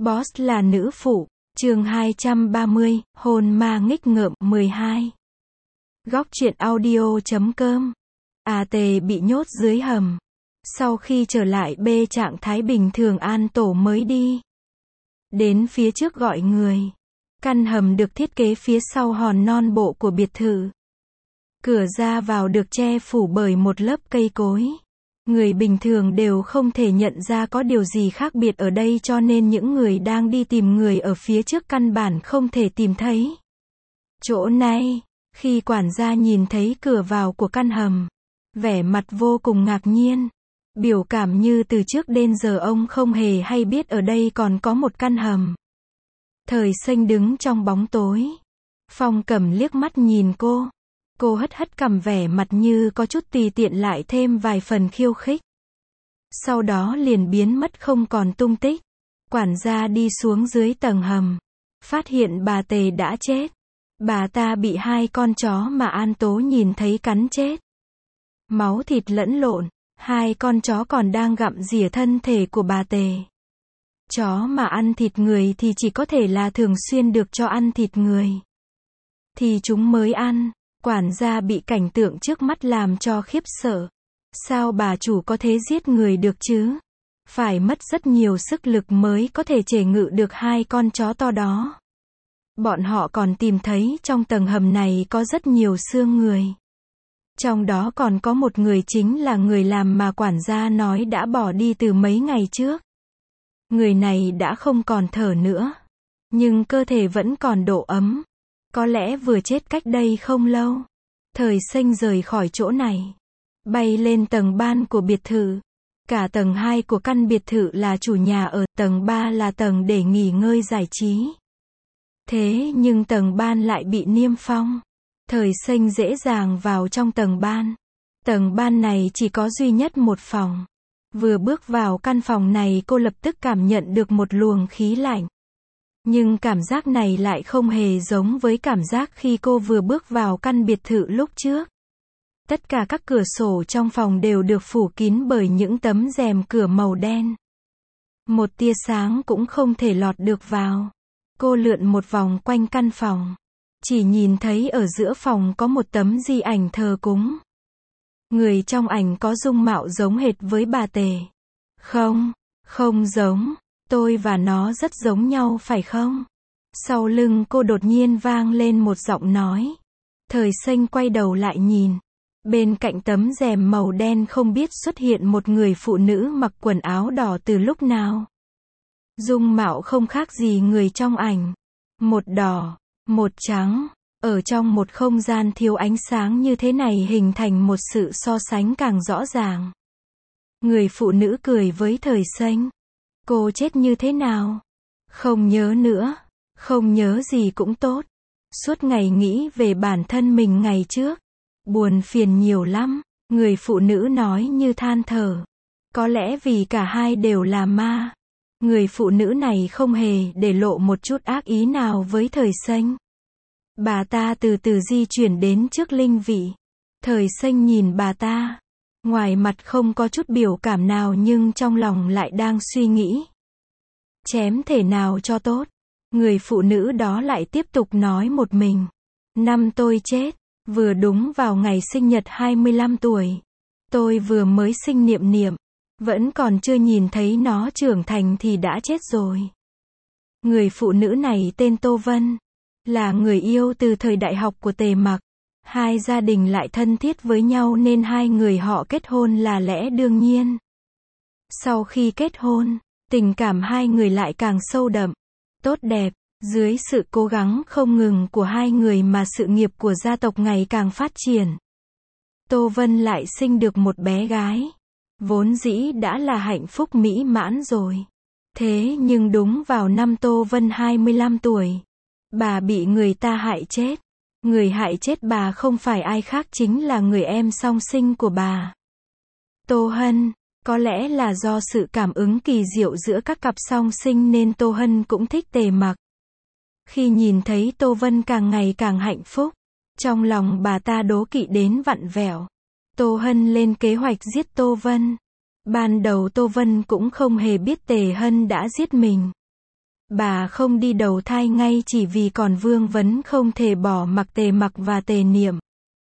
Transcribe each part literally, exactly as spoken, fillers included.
Boss là nữ phụ, chương hai trăm ba mươi, hồn ma nghịch ngợm mười hai. Góc truyện audio chấm com. A Tề bị nhốt dưới hầm. Sau khi trở lại B trạng thái bình thường, An Tổ mới đi đến phía trước gọi người. Căn hầm được thiết kế phía sau hòn non bộ của biệt thự. Cửa ra vào được che phủ bởi một lớp cây cối. Người bình thường đều không thể nhận ra có điều gì khác biệt ở đây, cho nên những người đang đi tìm người ở phía trước căn bản không thể tìm thấy chỗ này. Khi quản gia nhìn thấy cửa vào của căn hầm, vẻ mặt vô cùng ngạc nhiên. Biểu cảm như từ trước đến giờ ông không hề hay biết ở đây còn có một căn hầm. Thời Xanh đứng trong bóng tối. Phong Cẩm liếc mắt nhìn cô. Cô hất hất cằm, vẻ mặt như có chút tùy tiện lại thêm vài phần khiêu khích. Sau đó liền biến mất không còn tung tích. Quản gia đi xuống dưới tầng hầm, phát hiện bà Tề đã chết. Bà ta bị hai con chó mà An Tố nhìn thấy cắn chết. Máu thịt lẫn lộn, hai con chó còn đang gặm rỉa thân thể của bà Tề. Chó mà ăn thịt người thì chỉ có thể là thường xuyên được cho ăn thịt người thì chúng mới ăn. Quản gia bị cảnh tượng trước mắt làm cho khiếp sợ. Sao bà chủ có thể giết người được chứ? Phải mất rất nhiều sức lực mới có thể chế ngự được hai con chó to đó. Bọn họ còn tìm thấy trong tầng hầm này có rất nhiều xương người. Trong đó còn có một người chính là người làm mà quản gia nói đã bỏ đi từ mấy ngày trước. Người này đã không còn thở nữa, nhưng cơ thể vẫn còn độ ấm. Có lẽ vừa chết cách đây không lâu. Thời Xanh rời khỏi chỗ này, bay lên tầng ban của biệt thự. Cả tầng hai của căn biệt thự là chủ nhà ở, tầng ba là tầng để nghỉ ngơi giải trí. Thế nhưng tầng ban lại bị niêm phong. Thời Xanh dễ dàng vào trong tầng ban. Tầng ban này chỉ có duy nhất một phòng. Vừa bước vào căn phòng này, cô lập tức cảm nhận được một luồng khí lạnh. Nhưng cảm giác này lại không hề giống với cảm giác khi cô vừa bước vào căn biệt thự lúc trước. Tất cả các cửa sổ trong phòng đều được phủ kín bởi những tấm rèm cửa màu đen. Một tia sáng cũng không thể lọt được vào. Cô lượn một vòng quanh căn phòng. Chỉ nhìn thấy ở giữa phòng có một tấm di ảnh thờ cúng. Người trong ảnh có dung mạo giống hệt với bà Tề. Không, không giống. Tôi và nó rất giống nhau phải không? Sau lưng cô đột nhiên vang lên một giọng nói. Thời Xanh quay đầu lại nhìn. Bên cạnh tấm rèm màu đen không biết xuất hiện một người phụ nữ mặc quần áo đỏ từ lúc nào. Dung mạo không khác gì người trong ảnh. Một đỏ, một trắng. Ở trong một không gian thiếu ánh sáng như thế này hình thành một sự so sánh càng rõ ràng. Người phụ nữ cười với Thời Xanh. Cô chết như thế nào? Không nhớ nữa. Không nhớ gì cũng tốt. Suốt ngày nghĩ về bản thân mình ngày trước. Buồn phiền nhiều lắm. Người phụ nữ nói như than thở. Có lẽ vì cả hai đều là ma. Người phụ nữ này không hề để lộ một chút ác ý nào với Thời Xanh. Bà ta từ từ di chuyển đến trước linh vị. Thời Xanh nhìn bà ta. Ngoài mặt không có chút biểu cảm nào nhưng trong lòng lại đang suy nghĩ. Chém thể nào cho tốt. Người phụ nữ đó lại tiếp tục nói một mình. Năm tôi chết, vừa đúng vào ngày sinh nhật hai mươi lăm tuổi. Tôi vừa mới sinh Niệm Niệm. Vẫn còn chưa nhìn thấy nó trưởng thành thì đã chết rồi. Người phụ nữ này tên Tô Vân. Là người yêu từ thời đại học của Tề Mặc. Hai gia đình lại thân thiết với nhau nên hai người họ kết hôn là lẽ đương nhiên. Sau khi kết hôn, tình cảm hai người lại càng sâu đậm, tốt đẹp. Dưới sự cố gắng không ngừng của hai người mà sự nghiệp của gia tộc ngày càng phát triển. Tô Vân lại sinh được một bé gái. Vốn dĩ đã là hạnh phúc mỹ mãn rồi. Thế nhưng đúng vào năm Tô Vân hai mươi lăm tuổi, bà bị người ta hại chết. Người hại chết bà không phải ai khác chính là người em song sinh của bà. Tô Hân. Có lẽ là do sự cảm ứng kỳ diệu giữa các cặp song sinh nên Tô Hân cũng thích Tề Mặc. Khi nhìn thấy Tô Vân càng ngày càng hạnh phúc, trong lòng bà ta đố kỵ đến vặn vẹo. Tô Hân lên kế hoạch giết Tô Vân. Ban đầu Tô Vân cũng không hề biết Tề Hân đã giết mình. Bà không đi đầu thai ngay chỉ vì còn vương vấn không thể bỏ mặc Tề Mặc và Tề Niệm.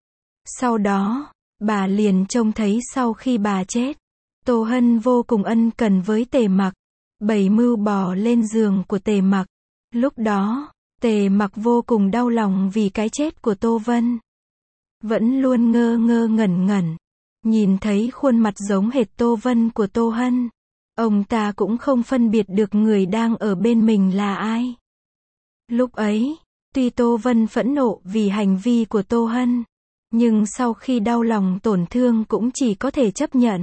Sau đó, bà liền trông thấy sau khi bà chết, Tô Hân vô cùng ân cần với Tề Mặc, bày mưu bò lên giường của Tề Mặc. Lúc đó, Tề Mặc vô cùng đau lòng vì cái chết của Tô Vân. Vẫn luôn ngơ ngơ ngẩn ngẩn, nhìn thấy khuôn mặt giống hệt Tô Vân của Tô Hân. Ông ta cũng không phân biệt được người đang ở bên mình là ai. Lúc ấy, tuy Tô Vân phẫn nộ vì hành vi của Tô Hân, nhưng sau khi đau lòng tổn thương cũng chỉ có thể chấp nhận.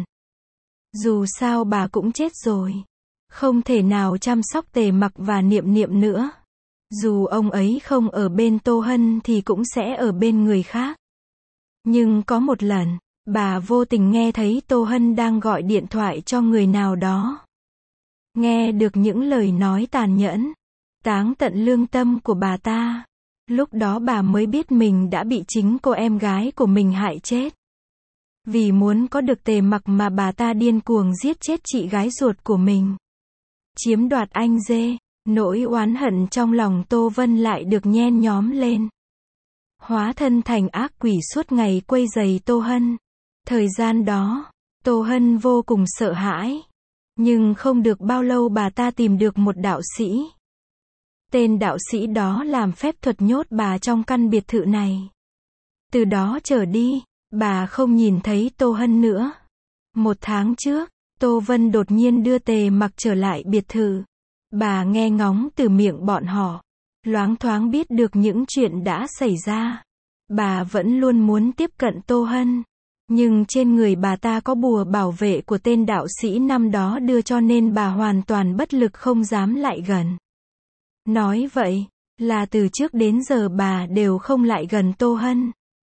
Dù sao bà cũng chết rồi, không thể nào chăm sóc Tề Mặc và Niệm Niệm nữa. Dù ông ấy không ở bên Tô Hân thì cũng sẽ ở bên người khác. Nhưng có một lần, bà vô tình nghe thấy Tô Hân đang gọi điện thoại cho người nào đó. Nghe được những lời nói tàn nhẫn, táng tận lương tâm của bà ta. Lúc đó bà mới biết mình đã bị chính cô em gái của mình hại chết. Vì muốn có được Tề Mặc mà bà ta điên cuồng giết chết chị gái ruột của mình. Chiếm đoạt anh dê, nỗi oán hận trong lòng Tô Vân lại được nhen nhóm lên. Hóa thân thành ác quỷ suốt ngày quấy rầy Tô Hân. Thời gian đó, Tô Hân vô cùng sợ hãi. Nhưng không được bao lâu bà ta tìm được một đạo sĩ. Tên đạo sĩ đó làm phép thuật nhốt bà trong căn biệt thự này. Từ đó trở đi, bà không nhìn thấy Tô Hân nữa. Một tháng trước, Tô Vân đột nhiên đưa Tề Mặc trở lại biệt thự. Bà nghe ngóng từ miệng bọn họ, loáng thoáng biết được những chuyện đã xảy ra. Bà vẫn luôn muốn tiếp cận Tô Hân. Nhưng trên người bà ta có bùa bảo vệ của tên đạo sĩ năm đó đưa cho nên bà hoàn toàn bất lực không dám lại gần. Nói vậy, là từ trước đến giờ bà đều không lại gần Tô Hân.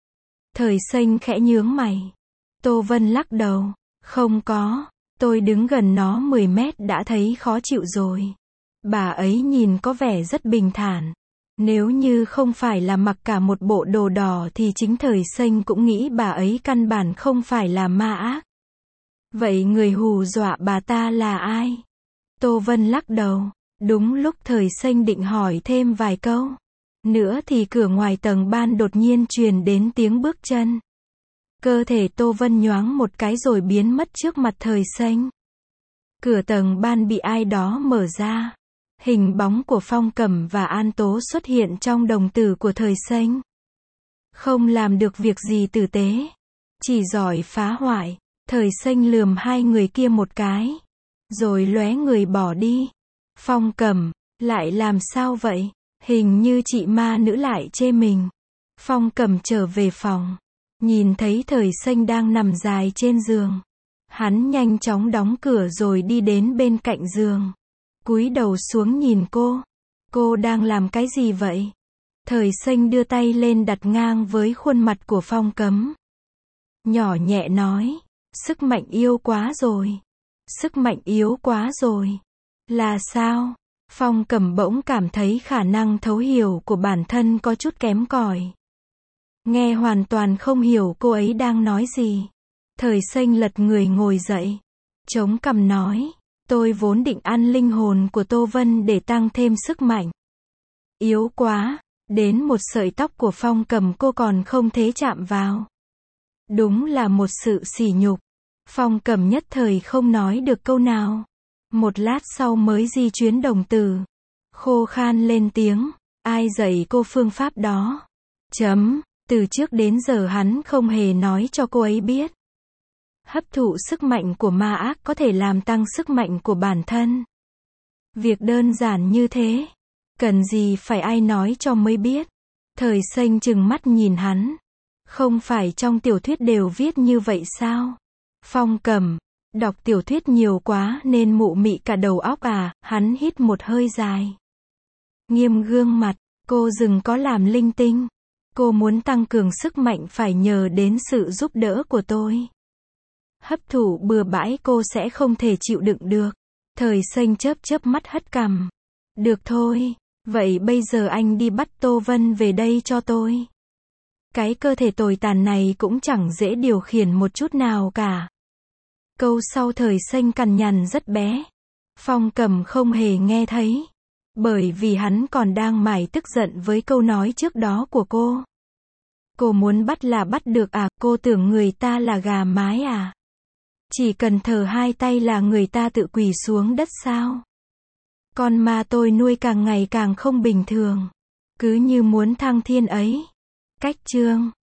Thời Xanh khẽ nhướng mày. Tô Vân lắc đầu, không có, tôi đứng gần nó mười mét đã thấy khó chịu rồi. Bà ấy nhìn có vẻ rất bình thản. Nếu như không phải là mặc cả một bộ đồ đỏ thì chính Thời Xanh cũng nghĩ bà ấy căn bản không phải là ma ác. Vậy người hù dọa bà ta là ai? Tô Vân lắc đầu. Đúng lúc Thời Xanh định hỏi thêm vài câu nữa thì cửa ngoài tầng ban đột nhiên truyền đến tiếng bước chân. Cơ thể Tô Vân nhoáng một cái rồi biến mất trước mặt Thời Xanh. Cửa tầng ban bị ai đó mở ra. Hình bóng của Phong Cẩm và An Tố xuất hiện trong đồng tử của Thời Xanh. Không làm được việc gì tử tế, chỉ giỏi phá hoại. Thời Xanh lườm hai người kia một cái, rồi lóe người bỏ đi. Phong Cẩm, lại làm sao vậy? Hình như chị ma nữ lại chê mình. Phong Cẩm trở về phòng, nhìn thấy Thời Xanh đang nằm dài trên giường. Hắn nhanh chóng đóng cửa rồi đi đến bên cạnh giường. Cúi đầu xuống nhìn cô. Cô đang làm cái gì vậy? Thời Xanh đưa tay lên đặt ngang với khuôn mặt của Phong Cấm. Nhỏ nhẹ nói, sức mạnh yếu quá rồi. Sức mạnh yếu quá rồi. Là sao? Phong Cẩm bỗng cảm thấy khả năng thấu hiểu của bản thân có chút kém cỏi. Nghe hoàn toàn không hiểu cô ấy đang nói gì. Thời Xanh lật người ngồi dậy, chống cằm nói, tôi vốn định ăn linh hồn của Tô Vân để tăng thêm sức mạnh. Yếu quá, đến một sợi tóc của Phong Cẩm cô còn không thế chạm vào. Đúng là một sự sỉ nhục. Phong Cẩm nhất thời không nói được câu nào. Một lát sau mới di chuyển đồng tử. Khô khan lên tiếng, ai dạy cô phương pháp đó? Chấm, từ trước đến giờ hắn không hề nói cho cô ấy biết. Hấp thụ sức mạnh của ma ác có thể làm tăng sức mạnh của bản thân. Việc đơn giản như thế, cần gì phải ai nói cho mới biết. Thời Xanh trừng mắt nhìn hắn. Không phải trong tiểu thuyết đều viết như vậy sao? Phong Cẩm, đọc tiểu thuyết nhiều quá nên mụ mị cả đầu óc à? Hắn hít một hơi dài. Nghiêm gương mặt, cô đừng có làm linh tinh. Cô muốn tăng cường sức mạnh phải nhờ đến sự giúp đỡ của tôi. Hấp thụ bừa bãi cô sẽ không thể chịu đựng được. Thời Xanh chớp chớp mắt hất cằm. Được thôi, vậy bây giờ anh đi bắt Tô Vân về đây cho tôi. Cái cơ thể tồi tàn này cũng chẳng dễ điều khiển một chút nào cả. Câu sau Thời Xanh cằn nhằn rất bé. Phong Cẩm không hề nghe thấy. Bởi vì hắn còn đang mải tức giận với câu nói trước đó của cô. Cô muốn bắt là bắt được à, cô tưởng người ta là gà mái à? Chỉ cần thở hai tay là người ta tự quỳ xuống đất sao? Con ma tôi nuôi càng ngày càng không bình thường. Cứ như muốn thăng thiên ấy. Cách chương